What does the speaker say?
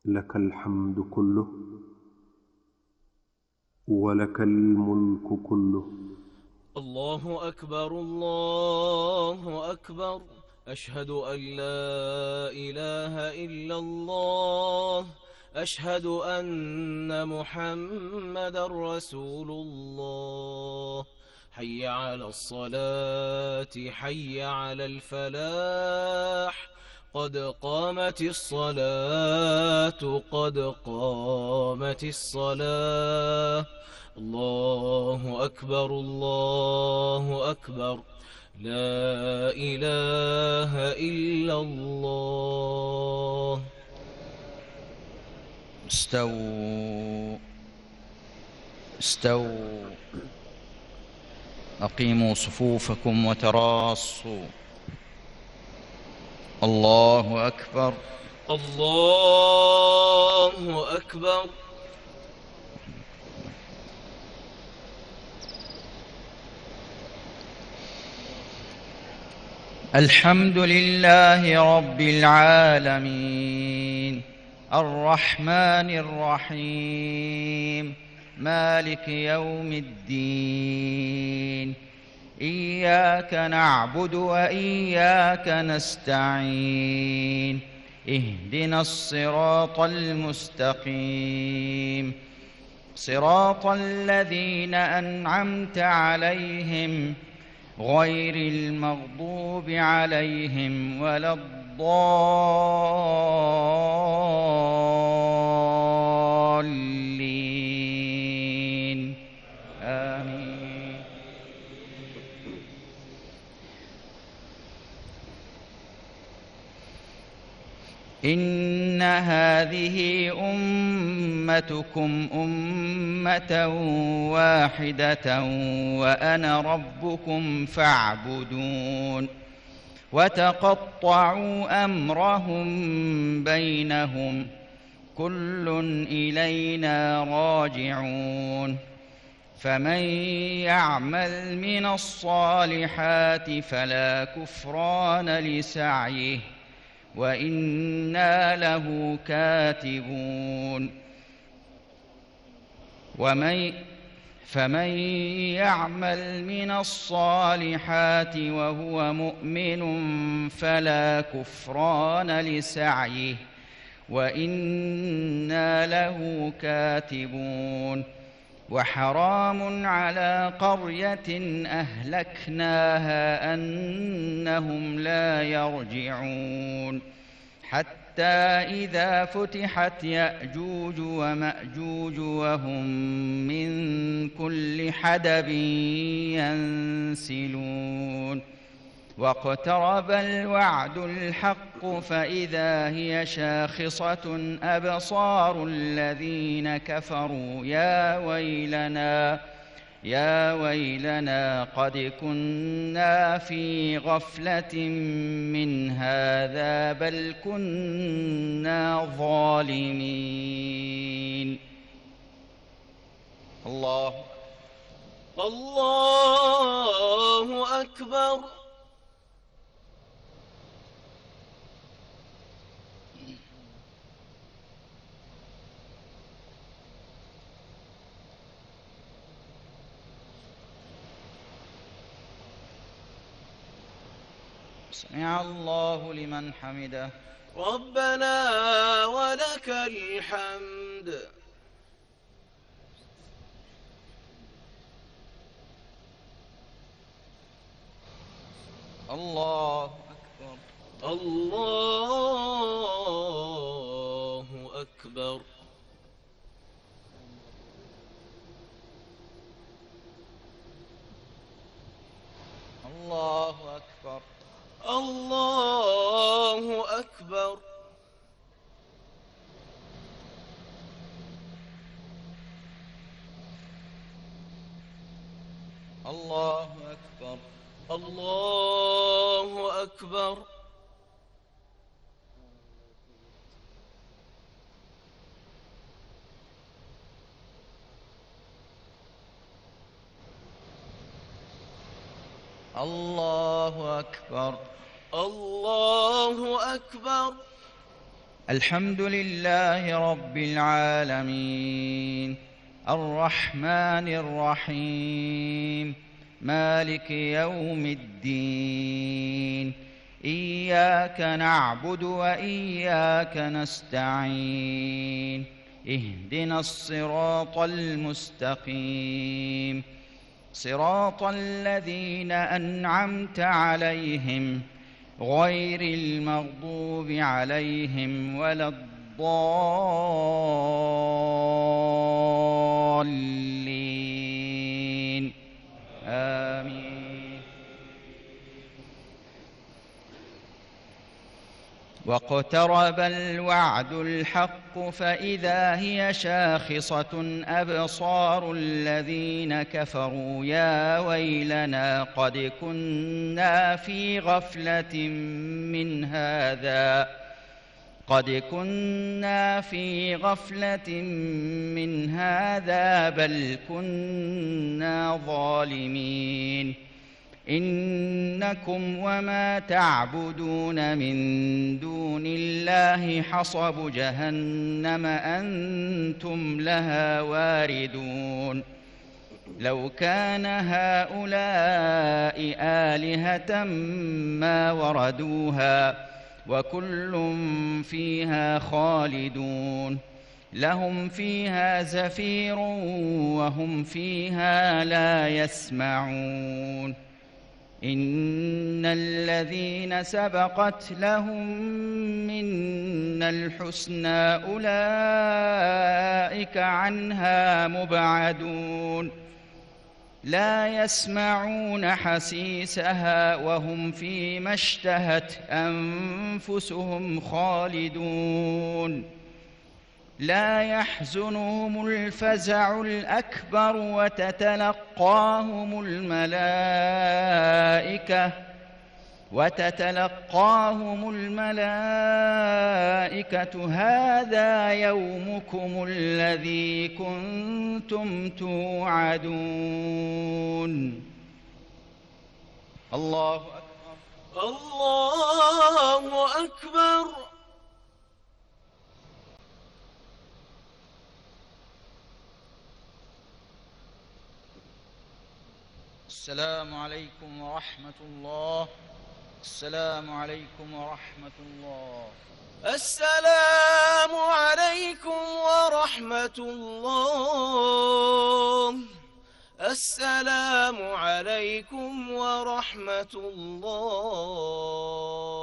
لك الحمد كله ولك الملك كله. الله أكبر الله أكبر. أشهد أن لا إله إلا الله. أشهد أن محمد رسول الله. حي على الصلاة حي على الفلاح. قد قامت الصلاة قد قامت الصلاة. الله أكبر الله أكبر. لا إله إلا الله. استووا استووا. أقيموا صفوفكم وتراصوا. الله أكبر. الله أكبر. الحمد لله رب العالمين الرحمن الرحيم مالك يوم الدين. إياك نعبد وإياك نستعين. اهدنا الصراط المستقيم صراط الذين أنعمت عليهم غير المغضوب عليهم ولا الضالين. آمين. إن هذه أمتكم أمة واحدة وأنا ربكم فاعبدون. وتقطعوا أمرهم بينهم كل إلينا راجعون. فمن يعمل من الصالحات فلا كفران لسعيه وإنا له كاتبون. فمن يعمل من الصالحات وهو مؤمن فلا كفران لسعيه وإنا له كاتبون. وحرام على قرية أهلكناها أنهم لا يرجعون حتى إذا فتحت يأجوج ومأجوج وهم من كل حدب ينسلون. واقترب الوعد الحق فإذا هي شاخصة أبصار الذين كفروا يا ويلنا قد كنا في غفلة من هذا بل كنا ظالمين. الله أكبر. سمع الله لمن حمده. ربنا ولك الحمد. الله أكبر. الله أكبر. الله أكبر. الله أكبر. الله أكبر. الله أكبر. الله أكبر. الله أكبر. الحمد لله رب العالمين الرحمن الرحيم مالك يوم الدين إياك نعبد وإياك نستعين اهدنا الصراط المستقيم صراط الذين أنعمت عليهم غير المغضوب عليهم ولا الضالين آمين. واقترب الوعد الحق فإذا هي شاخصة أبصار الذين كفروا يا ويلنا قد كنا في غفلة من هذا بل كنا ظالمين إنكم وما تعبدون من دون الله حصب جهنم أنتم لها واردون لو كان هؤلاء آلهة ما وردوها وكل فيها خالدون لهم فيها زفير وهم فيها لا يسمعون إن الذين سبقت لهم منا الحسنى أولئك عنها مبعدون لا يسمعون حسيسها وهم فيما اشتهت أنفسهم خالدون لا يحزنهم الفزع الأكبر وتتلقاهم الملائكة هذا يومكم الذي كنتم توعدون. الله أكبر الله أكبر. السلام عليكم ورحمة الله. السلام عليكم ورحمة الله. السلام عليكم ورحمة الله. السلام عليكم ورحمة الله.